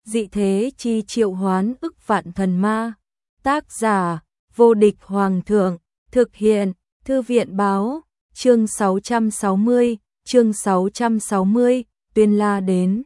dị thế chi triệu hoán ức vạn thần ma. Tác giả, vô địch hoàng thượng, thực hiện, thư viện báo, chương 660, Tuyên La đến.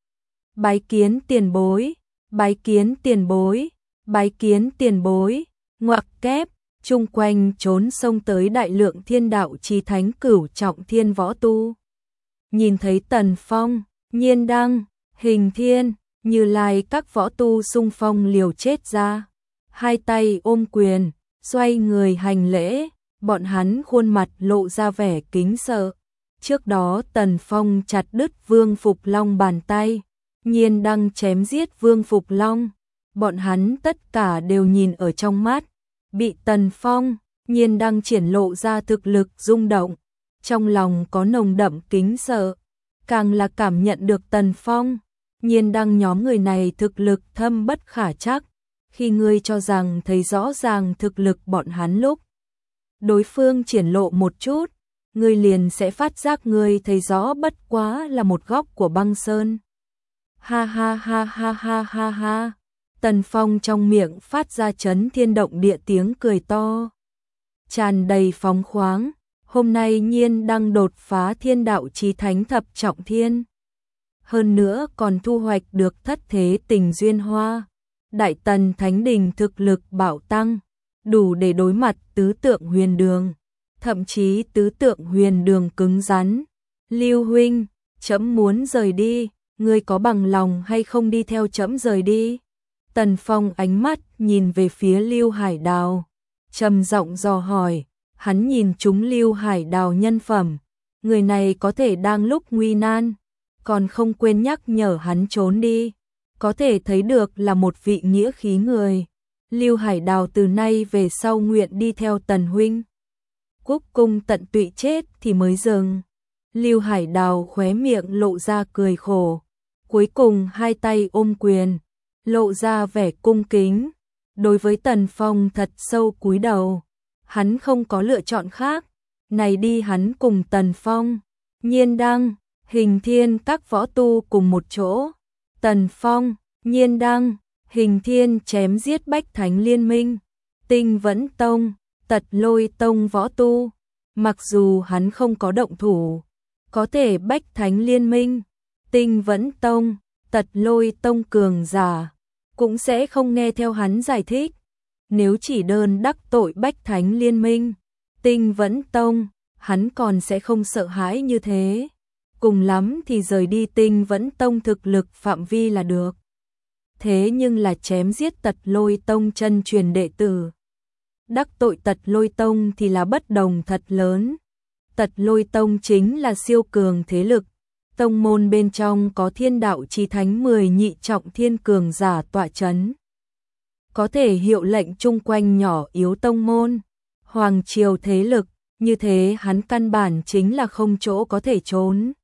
Bái kiến tiền bối, bái kiến tiền bối, bái kiến tiền bối, ngoặc kép, chung quanh trốn sông tới đại lượng thiên đạo chi thánh cửu trọng thiên võ tu. Nhìn thấy Tần Phong, Nhiên Đăng, Hình Thiên, Như Lai các võ tu xung phong liều chết ra, hai tay ôm quyền, xoay người hành lễ, bọn hắn khuôn mặt lộ ra vẻ kính sợ. Trước đó Tần Phong chặt đứt Vương Phục Long bàn tay, Nhiên Đăng chém giết Vương Phục Long, bọn hắn tất cả đều nhìn ở trong mắt, bị Tần Phong, Nhiên Đăng triển lộ ra thực lực rung động, trong lòng có nồng đậm kính sợ, càng là cảm nhận được Tần Phong, Nhiên Đăng nhóm người này thực lực thâm bất khả trắc, khi ngươi cho rằng thấy rõ ràng thực lực bọn hắn lúc đối phương triển lộ một chút, ngươi liền sẽ phát giác ngươi thấy rõ bất quá là một góc của băng sơn. Ha ha ha ha ha ha ha. Tần Phong trong miệng phát ra chấn thiên động địa tiếng cười to, tràn đầy phóng khoáng. Hôm nay Nhiên Đăng đột phá thiên đạo chí thánh thập trọng thiên, hơn nữa còn thu hoạch được thất thế tình duyên hoa. Đại Tần Thánh Đình thực lực bạo tăng, đủ để đối mặt tứ tượng huyền đường, thậm chí tứ tượng huyền đường cứng rắn. Lưu huynh, trẫm muốn rời đi, ngươi có bằng lòng hay không đi theo trẫm rời đi? Tần Phong ánh mắt nhìn về phía Lưu Hải Đào, trầm giọng dò hỏi. Hắn nhìn chúng Lưu Hải Đào nhân phẩm, người này có thể đang lúc nguy nan, còn không quên nhắc nhở hắn trốn đi, có thể thấy được là một vị nghĩa khí người. Lưu Hải Đào từ nay về sau nguyện đi theo Tần huynh, quốc cung tận tụy chết thì mới dừng. Lưu Hải Đào khóe miệng lộ ra cười khổ, cuối cùng hai tay ôm quyền, lộ ra vẻ cung kính, đối với Tần Phong thật sâu cúi đầu. Hắn không có lựa chọn khác, này đi hắn cùng Tần Phong, Nhiên Đăng, Hình Thiên các võ tu cùng một chỗ. Tần Phong, Nhiên Đăng, Hình Thiên chém giết Bách Thánh Liên Minh, Tinh Vẫn Tông, Tật Lôi Tông võ tu. Mặc dù hắn không có động thủ, có thể Bách Thánh Liên Minh, Tinh Vẫn Tông, Tật Lôi Tông cường giả cũng sẽ không nghe theo hắn giải thích. Nếu chỉ đơn đắc tội Bách Thánh Liên Minh, Tinh Vẫn Tông, hắn còn sẽ không sợ hãi như thế. Cùng lắm thì rời đi Tinh Vẫn Tông thực lực phạm vi là được. Thế nhưng là chém giết Tật Lôi Tông chân truyền đệ tử, đắc tội Tật Lôi Tông thì là bất đồng thật lớn. Tật Lôi Tông chính là siêu cường thế lực, tông môn bên trong có thiên đạo chí thánh 10 nhị trọng thiên cường giả tọa chấn, có thể hiệu lệnh chung quanh nhỏ yếu tông môn, hoàng triều thế lực, như thế hắn căn bản chính là không chỗ có thể trốn.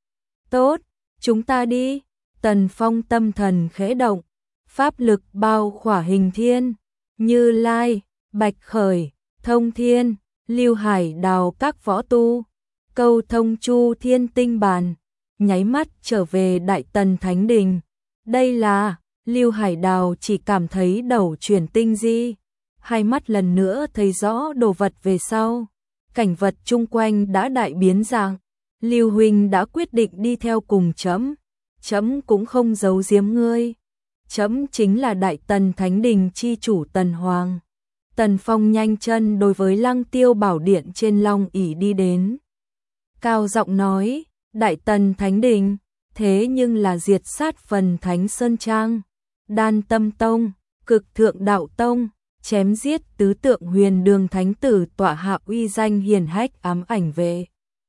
Tốt, chúng ta đi. Tần Phong tâm thần khẽ động, pháp lực bao khỏa Hình Thiên, Như Lai, Bạch Khởi, Thông Thiên, Lưu Hải Đào các võ tu, câu thông Chu Thiên Tinh Bàn, nháy mắt trở về Đại Tần Thánh Đình. Đây là Lưu Hải Đào chỉ cảm thấy đầu chuyển tinh di, hai mắt lần nữa thấy rõ đồ vật về sau, cảnh vật chung quanh đã đại biến dạng. Lưu huynh đã quyết định đi theo cùng trẫm, trẫm cũng không giấu giếm ngươi, trẫm chính là Đại Tần Thánh Đình chi chủ Tần Hoàng. Tần Phong nhanh chân đối với Lăng Tiêu Bảo Điện trên long ỷ đi đến, cao giọng nói, Đại Tần Thánh Đình, thế nhưng là diệt sát Phần Thánh Sơn Trang, Đan Tâm Tông, Cực Thượng Đạo Tông, chém giết tứ tượng huyền đường thánh tử tọa hạ uy danh hiển hách ám ảnh về,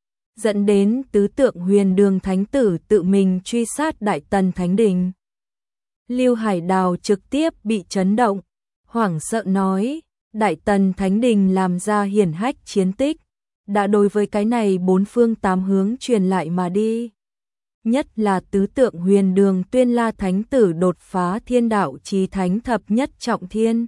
dẫn đến tứ tượng huyền đường thánh tử tự mình truy sát Đại Tần Thánh Đình. Lưu Hải Đào trực tiếp bị chấn động, hoảng sợ nói, Đại Tần Thánh Đình làm ra hiển hách chiến tích, đã đối với cái này bốn phương tám hướng truyền lại mà đi. Nhất là tứ tượng huyền đường Tuyên La thánh tử đột phá thiên đạo chí thánh thập nhất trọng thiên,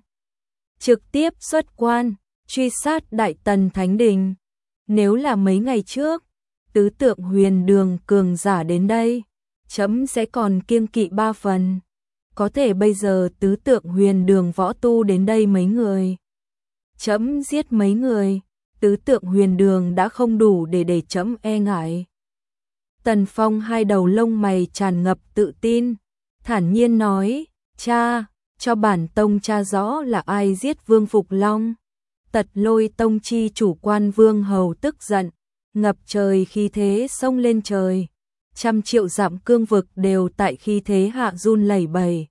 trực tiếp xuất quan, truy sát Đại Tần Thánh Đình. Nếu là mấy ngày trước, tứ tượng huyền đường cường giả đến đây, trẫm sẽ còn kiêng kỵ 3 phần. có thể bây giờ tứ tượng huyền đường võ tu đến đây mấy người. Trẫm giết mấy người, tứ tượng huyền đường đã không đủ để trẫm e ngại. Tần Phong hai đầu lông mày tràn ngập tự tin, thản nhiên nói, cha, cho bản tông tra rõ là ai giết Vương Phục Long. Tật Lôi tông chi chủ Quan Vương hầu tức giận, ngập trời khí thế xông lên trời. 100.000 dặm cương vực đều tại khí thế hạ run lẩy bẩy.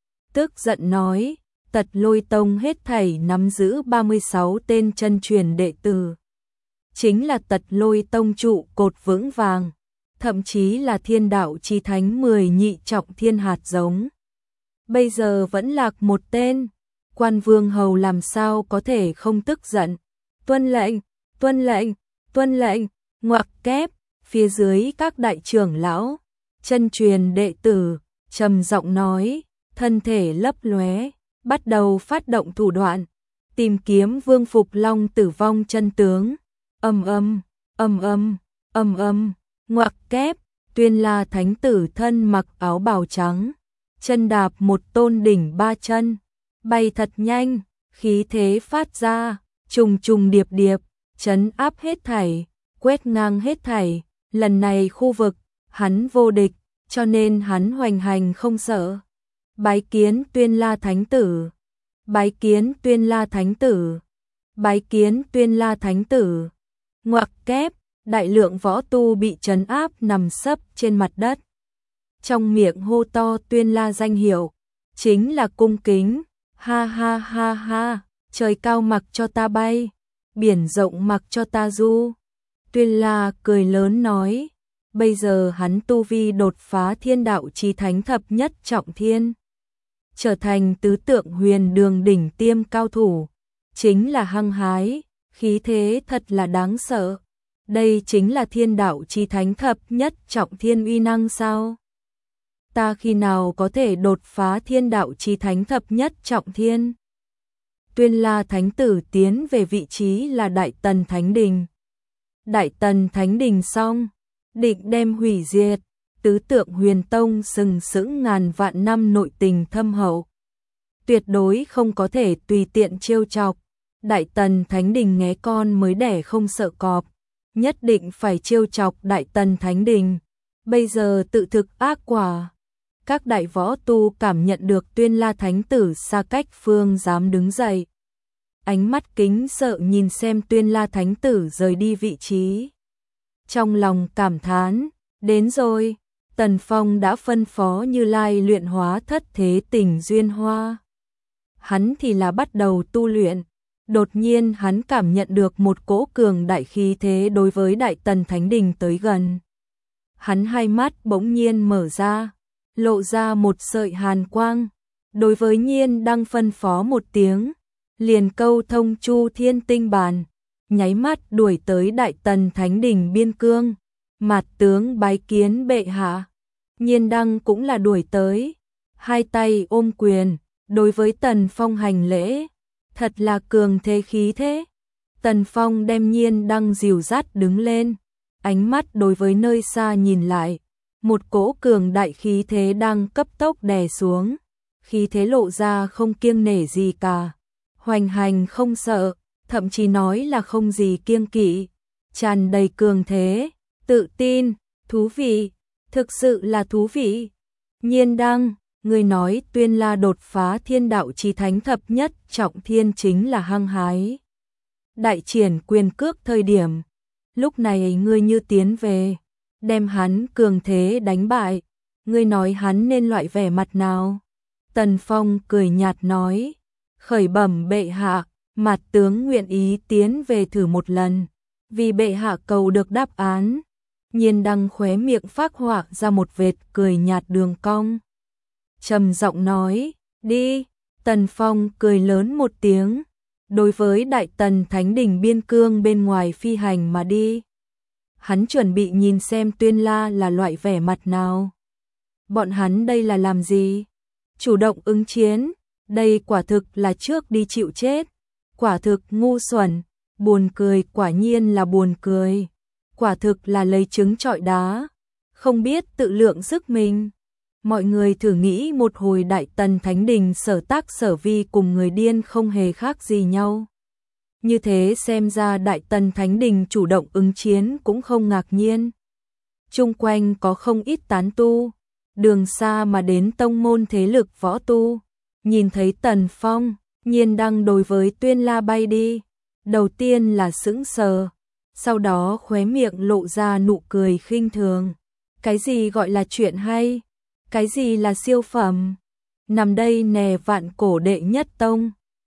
Tức giận nói, Tật Lôi tông hết thảy nắm giữ 36 tên chân truyền đệ tử. Chính là Tật Lôi tông trụ cột vững vàng, thậm chí là thiên đạo chi thánh 10 nhị trọng thiên hạt giống. Bây giờ vẫn lạc một tên, Quan Vương hầu làm sao có thể không tức giận. Tuân lệnh, tuân lệnh, tuân lệnh, ngoặc kép, phía dưới các đại trưởng lão, chân truyền đệ tử, trầm giọng nói, thân thể lấp lóe, bắt đầu phát động thủ đoạn, tìm kiếm Vương Phục Long tử vong chân tướng. Ầm ầm, ầm ầm, ầm ầm, ngoặc kép, Tuyên La thánh tử thân mặc áo bào trắng, chân đạp một tôn đỉnh 3 chân, bay thật nhanh, khí thế phát ra, trùng trùng điệp điệp, trấn áp hết thảy, quét ngang hết thảy. Lần này khu vực, hắn vô địch, cho nên hắn hoành hành không sợ. Bái kiến Tuyên La thánh tử, bái kiến Tuyên La thánh tử, bái kiến Tuyên La thánh tử. Ngoặc kép, đại lượng võ tu bị trấn áp nằm sấp trên mặt đất. Trong miệng hô to Tuyên La danh hiệu, chính là cung kính. Ha ha ha ha, trời cao mặc cho ta bay, biển rộng mặc cho ta du. Tuyên La cười lớn nói, bây giờ hắn tu vi đột phá thiên đạo chí thánh thập nhất trọng thiên, trở thành tứ tượng huyền đường đỉnh tiêm cao thủ, chính là hăng hái, khí thế thật là đáng sợ. Đây chính là thiên đạo chí thánh thập nhất trọng thiên uy năng sao? Ta khi nào có thể đột phá thiên đạo chí thánh thập nhất trọng thiên? Tuyên La thánh tử tiến về vị trí là Đại Tần Thánh Đình. Đại Tần Thánh Đình xong, định đem hủy diệt, tứ tượng huyền tông sừng sững ngàn vạn năm nội tình thâm hậu. Tuyệt đối không có thể tùy tiện trêu chọc. Đại Tần Thánh Đình nghé con mới đẻ không sợ cọp, nhất định phải trêu chọc Đại Tần Thánh Đình. Bây giờ tự thực ác quả. Các đại võ tu cảm nhận được Tuyên La thánh tử xa cách phương dám đứng dậy. Ánh mắt kính sợ nhìn xem Tuyên La thánh tử rời đi vị trí. Trong lòng cảm thán, đến rồi, Tần Phong đã phân phó Như Lai luyện hóa thất thế tình duyên hoa. Hắn thì là bắt đầu tu luyện, đột nhiên hắn cảm nhận được một cỗ cường đại khí thế đối với Đại Tần Thánh Đình tới gần. Hắn hai mắt bỗng nhiên mở ra, lộ ra một sợi hàn quang, đối với Nhiên Đăng phân phó một tiếng, liền câu thông Chu Thiên Tinh Bàn, nháy mắt đuổi tới Đại Tần Thánh Đình biên cương, mạt tướng bái kiến bệ hạ. Nhiên Đăng cũng là đuổi tới, hai tay ôm quyền, đối với Tần Phong hành lễ, thật là cường thế khí thế. Tần Phong đem Nhiên Đăng dìu dắt đứng lên, ánh mắt đối với nơi xa nhìn lại, một cỗ cường đại khí thế đang cấp tốc đè xuống, khí thế lộ ra không kiêng nể gì cả, hoành hành không sợ, thậm chí nói là không gì kiêng kỵ, tràn đầy cường thế, tự tin, thú vị, thực sự là thú vị. Nhiên Đăng, người nói Tuyên La đột phá thiên đạo chí thánh thập nhất trọng thiên chính là hăng hái. Đại triển quyền cước thời điểm, lúc này ngươi như tiến về, đem hắn cường thế đánh bại, ngươi nói hắn nên loại vẻ mặt nào? Tần Phong cười nhạt nói, khởi bẩm bệ hạ, mạt tướng nguyện ý tiến về thử một lần, vì bệ hạ cầu được đáp án. Nhiên Đăng khóe miệng phác họa ra một vệt cười nhạt đường cong, trầm giọng nói, đi. Tần Phong cười lớn một tiếng, đối với Đại Tần Thánh Đình biên cương bên ngoài phi hành mà đi. Hắn chuẩn bị nhìn xem Tuyên La là loại vẻ mặt nào. Bọn hắn đây là làm gì? Chủ động ứng chiến, đây quả thực là trước đi chịu chết. Quả thực ngu xuẩn, buồn cười, quả nhiên là buồn cười. Quả thực là lấy trứng trọi đá, không biết tự lượng sức mình. Mọi người thử nghĩ một hồi Đại Tần Thánh Đình Sở Tác Sở Vi cùng người điên không hề khác gì nhau. Như thế xem ra Đại Tần Thánh Đình chủ động ứng chiến cũng không ngạc nhiên. Chung quanh có không ít tán tu, đường xa mà đến tông môn thế lực võ tu. Nhìn thấy Tần Phong, Nhiên Đăng đối với Tuyên La bay đi. Đầu tiên là sững sờ, sau đó khóe miệng lộ ra nụ cười khinh thường. Cái gì gọi là chuyện hay? Cái gì là siêu phẩm? Nằm đây nè Vạn Cổ đệ nhất tông.